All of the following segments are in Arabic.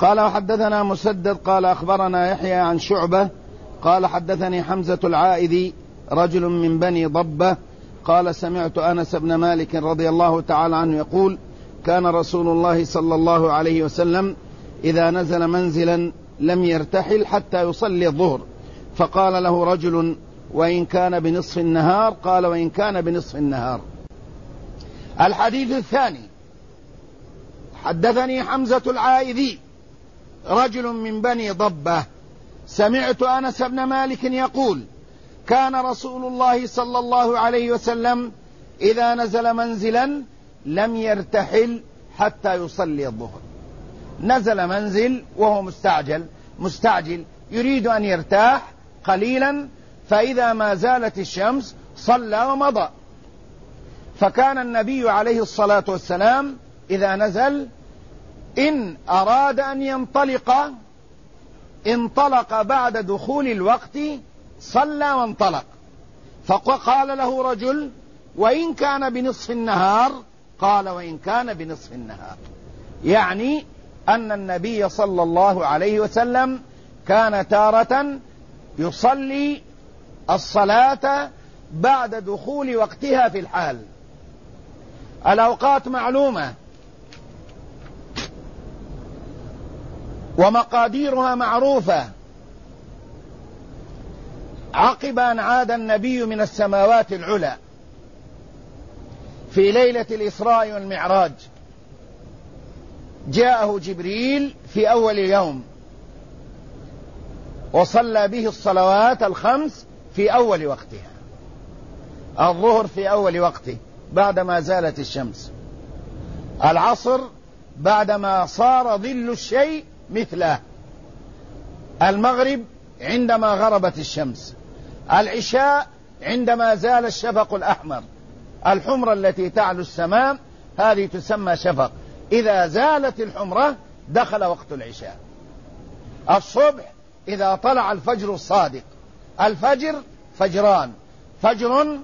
قال وحدثنا مسدد قال أخبرنا يحيى عن شعبة قال حدثني حمزة العائذي رجل من بني ضبة قال سمعت أنس بن مالك رضي الله تعالى عنه يقول كان رسول الله صلى الله عليه وسلم إذا نزل منزلا لم يرتحل حتى يصلي الظهر، فقال له رجل وإن كان بنصف النهار؟ قال وإن كان بنصف النهار. الحديث الثاني: حدثني حمزة العائذي رجل من بني ضبة سمعت أنس بن مالك يقول كان رسول الله صلى الله عليه وسلم إذا نزل منزلا لم يرتحل حتى يصلي الظهر. نزل منزل وهو مستعجل يريد أن يرتاح قليلا، فإذا ما زالت الشمس صلى ومضى. فكان النبي عليه الصلاة والسلام إذا نزل إن أراد أن انطلق بعد دخول الوقت صلى وانطلق. فقال له رجل وإن كان بنصف النهار؟ قال وإن كان بنصف النهار، يعني أن النبي صلى الله عليه وسلم كان تارة يصلي الصلاة بعد دخول وقتها في الحال. الأوقات معلومة ومقاديرها معروفة. عقب أن عاد النبي من السماوات العلى في ليلة الإسراء والمعراج جاءه جبريل في أول يوم وصلى به الصلوات الخمس في أول وقتها. الظهر في أول وقته بعدما زالت الشمس، العصر بعدما صار ظل الشيء مثله، المغرب عندما غربت الشمس، العشاء عندما زال الشفق الأحمر، الحمرة التي تعلو السماء هذه تسمى شفق، إذا زالت الحمرة دخل وقت العشاء. الصبح إذا طلع الفجر الصادق. الفجر فجران: فجر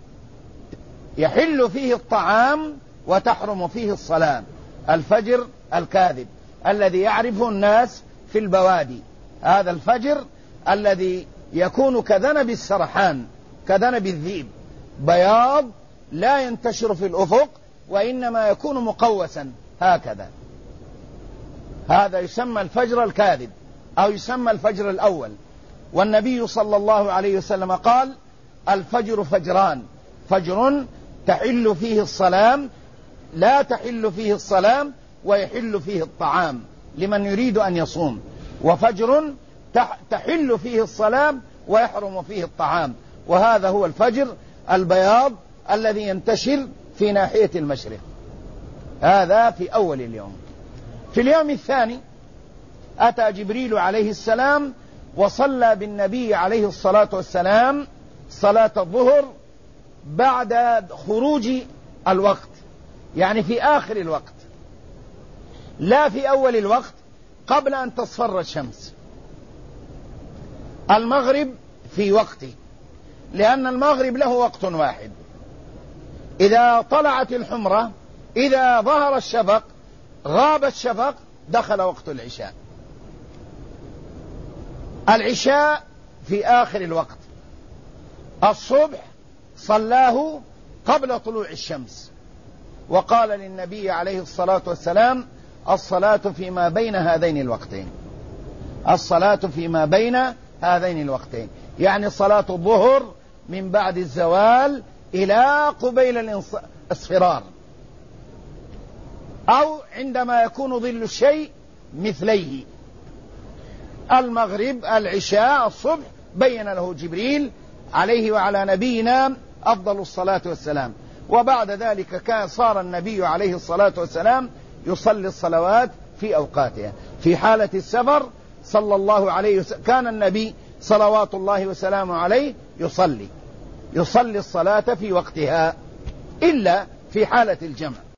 يحل فيه الطعام وتحرم فيه الصلاة، الفجر الكاذب الذي يعرفه الناس في البوادي، هذا الفجر الذي يكون كذنب السرحان، كذنب الذئب، بياض لا ينتشر في الأفق وإنما يكون مقوسا هكذا، هذا يسمى الفجر الكاذب أو يسمى الفجر الأول. والنبي صلى الله عليه وسلم قال الفجر فجران: فجر تحل فيه الصلاة لا تحل فيه الصلاة ويحل فيه الطعام لمن يريد أن يصوم، وفجر تحل فيه الصلاة ويحرم فيه الطعام، وهذا هو الفجر البياض الذي ينتشر في ناحية المشرق. هذا في أول اليوم. في اليوم الثاني أتى جبريل عليه السلام وصلى بالنبي عليه الصلاة والسلام صلاة الظهر بعد خروج الوقت، يعني في آخر الوقت، لا في أول الوقت قبل أن تصفر الشمس. المغرب في وقته، لأن المغرب له وقت واحد، إذا طلعت الحمرة، إذا ظهر الشفق، غاب الشفق، دخل وقت العشاء. العشاء في آخر الوقت. الصبح صلاه قبل طلوع الشمس، وقال للنبي عليه الصلاة والسلام الصلاة فيما بين هذين الوقتين، الصلاة فيما بين هذين الوقتين، يعني صلاة الظهر من بعد الزوال إلى قبيل الاصفرار، أو عندما يكون ظل الشيء مثليه. المغرب، العشاء، الصبح بين له جبريل عليه وعلى نبينا أفضل الصلاة والسلام. وبعد ذلك كان صار النبي عليه الصلاة والسلام يصلي الصلوات في أوقاتها. في حالة السفر صلى الله عليه وسلم كان النبي صلوات الله وسلامه عليه يصلي الصلاة في وقتها إلا في حالة الجمع.